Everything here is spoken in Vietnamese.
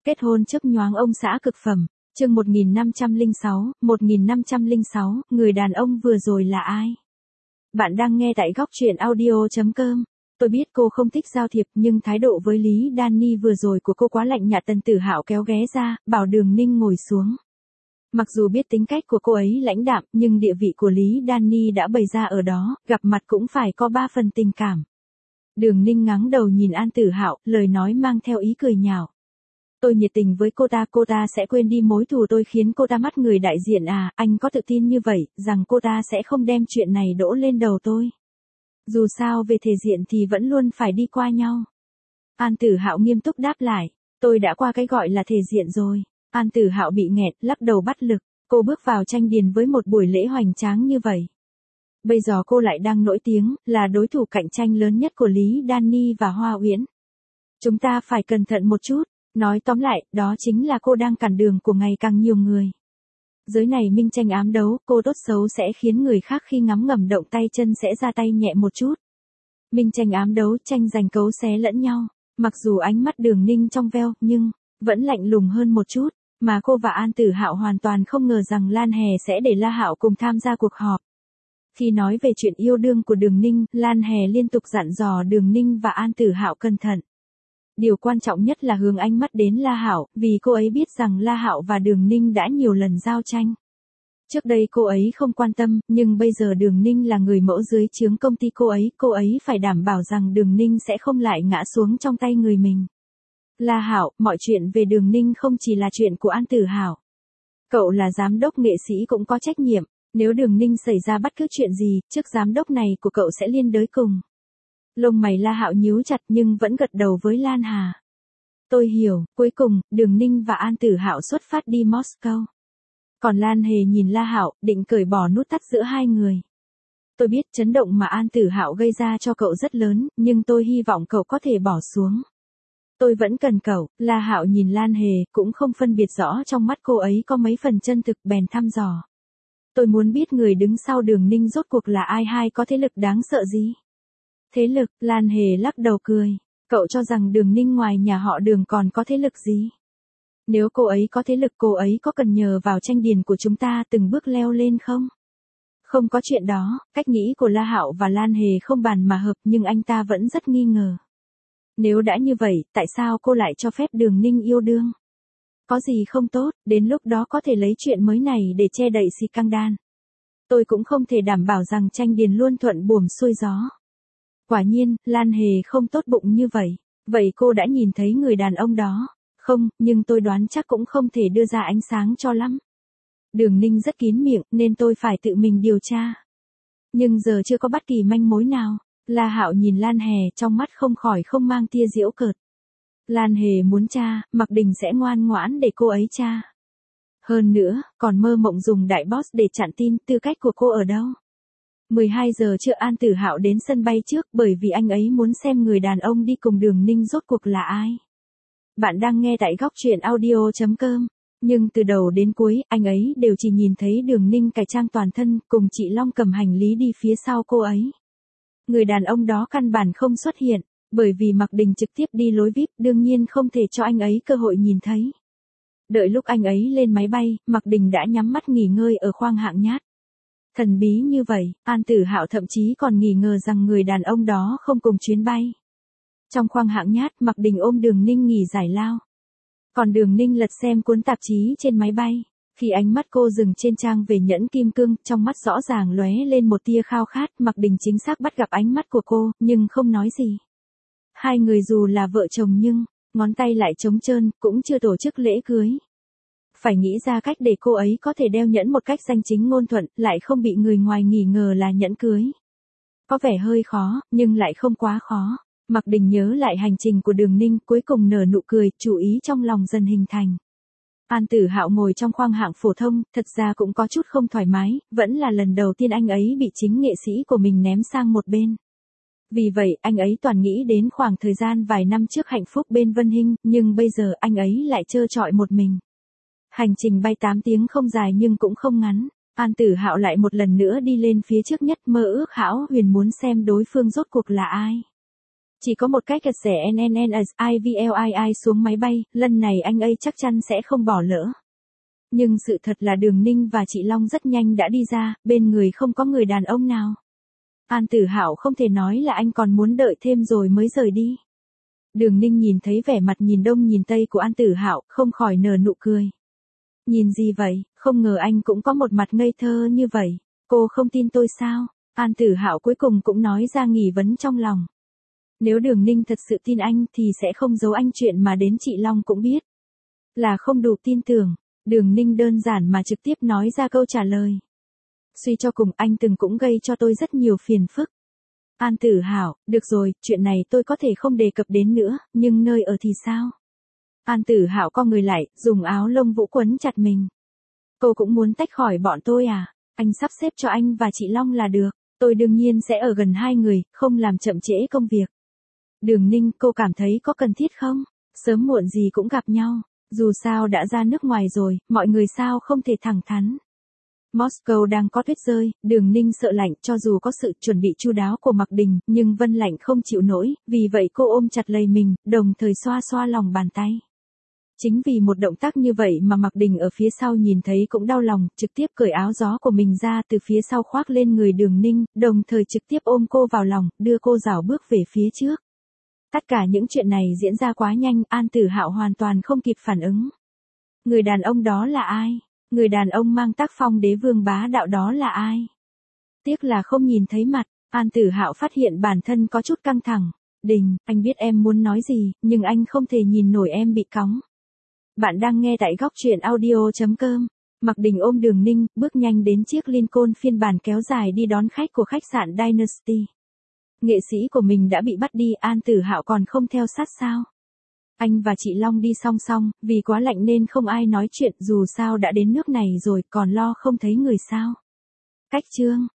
Kết hôn chớp nhoáng ông xã cực phẩm, chương 1506, người đàn ông vừa rồi là ai? Bạn đang nghe tại góc truyện audio.com. Tôi biết cô không thích giao thiệp nhưng thái độ với Lý Danny vừa rồi của cô quá lạnh nhạt. Tần Tử Hạo kéo ghế ra, bảo Đường Ninh ngồi xuống. Mặc dù biết tính cách của cô ấy lãnh đạm nhưng địa vị của Lý Danny đã bày ra ở đó, gặp mặt cũng phải có 3 phần tình cảm. Đường Ninh ngáng đầu nhìn An Tử Hạo, lời nói mang theo ý cười nhạo. Tôi nhiệt tình với cô ta sẽ quên đi mối thù tôi khiến cô ta mất người đại diện à, anh có tự tin như vậy, rằng cô ta sẽ không đem chuyện này đổ lên đầu tôi. Dù sao về thể diện thì vẫn luôn phải đi qua nhau. An Tử Hạo nghiêm túc đáp lại, tôi đã qua cái gọi là thể diện rồi. An Tử Hạo bị nghẹt, lắc đầu bắt lực, cô bước vào tranh điền với một buổi lễ hoành tráng như vậy. Bây giờ cô lại đang nổi tiếng, là đối thủ cạnh tranh lớn nhất của Lý Danny và Hoa Uyển. Chúng ta phải cẩn thận một chút. Nói tóm lại, đó chính là cô đang cản đường của ngày càng nhiều người. Giới này minh tranh ám đấu, cô tốt xấu sẽ khiến người khác khi ngắm ngầm động tay chân sẽ ra tay nhẹ một chút. Minh tranh ám đấu, tranh giành cấu xé lẫn nhau. Mặc dù ánh mắt Đường Ninh trong veo, nhưng vẫn lạnh lùng hơn một chút. Mà cô và An Tử Hạo hoàn toàn không ngờ rằng Lan Hề sẽ để La Hạo cùng tham gia cuộc họp. Khi nói về chuyện yêu đương của Đường Ninh, Lan Hề liên tục dặn dò Đường Ninh và An Tử Hạo cẩn thận. Điều quan trọng nhất là hướng ánh mắt đến La Hạo, vì cô ấy biết rằng La Hạo và Đường Ninh đã nhiều lần giao tranh. Trước đây cô ấy không quan tâm, nhưng bây giờ Đường Ninh là người mẫu dưới trướng công ty cô ấy phải đảm bảo rằng Đường Ninh sẽ không lại ngã xuống trong tay người mình. La Hạo, mọi chuyện về Đường Ninh không chỉ là chuyện của An Tử Hạo. Cậu là giám đốc nghệ sĩ cũng có trách nhiệm, nếu Đường Ninh xảy ra bất cứ chuyện gì, chức giám đốc này của cậu sẽ liên đới cùng. Lông mày La Hạo nhíu chặt nhưng vẫn gật đầu với Lan Hà. Tôi hiểu, cuối cùng, Đường Ninh và An Tử Hạo xuất phát đi Moscow. Còn Lan Hề nhìn La Hạo, định cởi bỏ nút thắt giữa hai người. Tôi biết chấn động mà An Tử Hạo gây ra cho cậu rất lớn, nhưng tôi hy vọng cậu có thể bỏ xuống. Tôi vẫn cần cậu. La Hạo nhìn Lan Hề, cũng không phân biệt rõ trong mắt cô ấy có mấy phần chân thực, bèn thăm dò. Tôi muốn biết người đứng sau Đường Ninh rốt cuộc là ai, hay có thế lực đáng sợ gì? Thế lực, Lan Hề lắc đầu cười. Cậu cho rằng Đường Ninh ngoài nhà họ Đường còn có thế lực gì? Nếu cô ấy có thế lực, cô ấy có cần nhờ vào tranh điền của chúng ta từng bước leo lên không? Không có chuyện đó. Cách nghĩ của La Hạo và Lan Hề không bàn mà hợp, nhưng anh ta vẫn rất nghi ngờ. Nếu đã như vậy, tại sao cô lại cho phép Đường Ninh yêu đương? Có gì không tốt, đến lúc đó có thể lấy chuyện mới này để che đậy scandal. Tôi cũng không thể đảm bảo rằng tranh điền luôn thuận buồm xuôi gió. Quả nhiên, Lan Hề không tốt bụng như vậy. Vậy cô đã nhìn thấy người đàn ông đó? Không, nhưng tôi đoán chắc cũng không thể đưa ra ánh sáng cho lắm. Đường Ninh rất kín miệng, nên tôi phải tự mình điều tra. Nhưng giờ chưa có bất kỳ manh mối nào. La Hạo nhìn Lan Hề, trong mắt không khỏi không mang tia giễu cợt. Lan Hề muốn tra, Mạc Đình sẽ ngoan ngoãn để cô ấy tra. Hơn nữa, còn mơ mộng dùng đại boss để chặn tin, tư cách của cô ở đâu? 12 giờ trưa An Tử Hạo đến sân bay trước, bởi vì anh ấy muốn xem người đàn ông đi cùng Đường Ninh rốt cuộc là ai. Bạn đang nghe tại góc truyện audio.com. Nhưng từ đầu đến cuối, anh ấy đều chỉ nhìn thấy Đường Ninh cải trang toàn thân, cùng chị Long cầm hành lý đi phía sau cô ấy. Người đàn ông đó căn bản không xuất hiện, bởi vì Mạc Đình trực tiếp đi lối VIP, đương nhiên không thể cho anh ấy cơ hội nhìn thấy. Đợi lúc anh ấy lên máy bay, Mạc Đình đã nhắm mắt nghỉ ngơi ở khoang hạng nhát. Thần bí như vậy, An Tử Hạo thậm chí còn nghi ngờ rằng người đàn ông đó không cùng chuyến bay. Trong khoang hạng nhát, Mạc Đình ôm Đường Ninh nghỉ giải lao. Còn Đường Ninh lật xem cuốn tạp chí trên máy bay. Khi ánh mắt cô dừng trên trang về nhẫn kim cương, trong mắt rõ ràng lóe lên một tia khao khát. Mạc Đình chính xác bắt gặp ánh mắt của cô, nhưng không nói gì. Hai người dù là vợ chồng nhưng, ngón tay lại trống trơn, cũng chưa tổ chức lễ cưới. Phải nghĩ ra cách để cô ấy có thể đeo nhẫn một cách danh chính ngôn thuận, lại không bị người ngoài nghi ngờ là nhẫn cưới. Có vẻ hơi khó, nhưng lại không quá khó. Mạc Đình nhớ lại hành trình của Đường Ninh, cuối cùng nở nụ cười, chú ý trong lòng dần hình thành. An Tử Hạo ngồi trong khoang hạng phổ thông, thật ra cũng có chút không thoải mái, vẫn là lần đầu tiên anh ấy bị chính nghệ sĩ của mình ném sang một bên. Vì vậy, anh ấy toàn nghĩ đến khoảng thời gian vài năm trước hạnh phúc bên Vân Hinh, nhưng bây giờ anh ấy lại trơ trọi một mình. Hành trình bay 8 tiếng không dài nhưng cũng không ngắn. An Tử Hạo lại một lần nữa đi lên phía trước nhất, mơ ước hão huyền muốn xem đối phương rốt cuộc là ai. Chỉ có một cách sẽ NNNSIVLII xuống máy bay, lần này anh ấy chắc chắn sẽ không bỏ lỡ. Nhưng sự thật là Đường Ninh và chị Long rất nhanh đã đi ra, bên người không có người đàn ông nào. An Tử Hạo không thể nói là anh còn muốn đợi thêm rồi mới rời đi. Đường Ninh nhìn thấy vẻ mặt nhìn đông nhìn tây của An Tử Hạo, không khỏi nở nụ cười. Nhìn gì vậy, không ngờ anh cũng có một mặt ngây thơ như vậy. Cô không tin tôi sao? An Tử Hạo cuối cùng cũng nói ra nghi vấn trong lòng. Nếu Đường Ninh thật sự tin anh thì sẽ không giấu anh chuyện mà đến chị Long cũng biết. Là không đủ tin tưởng. Đường Ninh đơn giản mà trực tiếp nói ra câu trả lời. Suy cho cùng anh từng cũng gây cho tôi rất nhiều phiền phức. An Tử Hạo, được rồi, chuyện này tôi có thể không đề cập đến nữa, nhưng nơi ở thì sao? An Tử Hạo co người lại, dùng áo lông vũ quấn chặt mình. Cô cũng muốn tách khỏi bọn tôi à? Anh sắp xếp cho anh và chị Long là được. Tôi đương nhiên sẽ ở gần hai người, không làm chậm trễ công việc. Đường Ninh, cô cảm thấy có cần thiết không? Sớm muộn gì cũng gặp nhau. Dù sao đã ra nước ngoài rồi, mọi người sao không thể thẳng thắn. Moscow đang có tuyết rơi, Đường Ninh sợ lạnh cho dù có sự chuẩn bị chu đáo của Mạc Đình, nhưng Vân Lạnh không chịu nổi, vì vậy cô ôm chặt lấy mình, đồng thời xoa xoa lòng bàn tay. Chính vì một động tác như vậy mà Mạc Đình ở phía sau nhìn thấy cũng đau lòng, trực tiếp cởi áo gió của mình ra từ phía sau khoác lên người Đường Ninh, đồng thời trực tiếp ôm cô vào lòng, đưa cô rảo bước về phía trước. Tất cả những chuyện này diễn ra quá nhanh, An Tử Hạo hoàn toàn không kịp phản ứng. Người đàn ông đó là ai? Người đàn ông mang tác phong đế vương bá đạo đó là ai? Tiếc là không nhìn thấy mặt, An Tử Hạo phát hiện bản thân có chút căng thẳng. Đình, anh biết em muốn nói gì, nhưng anh không thể nhìn nổi em bị cóng. Bạn đang nghe tại góc truyện audio.com. Mạc Đình ôm Đường Ninh, bước nhanh đến chiếc Lincoln phiên bản kéo dài đi đón khách của khách sạn Dynasty. Nghệ sĩ của mình đã bị bắt đi, An Tử Hạo còn không theo sát sao? Anh và chị Long đi song song, vì quá lạnh nên không ai nói chuyện, dù sao đã đến nước này rồi, còn lo không thấy người sao? Cách chương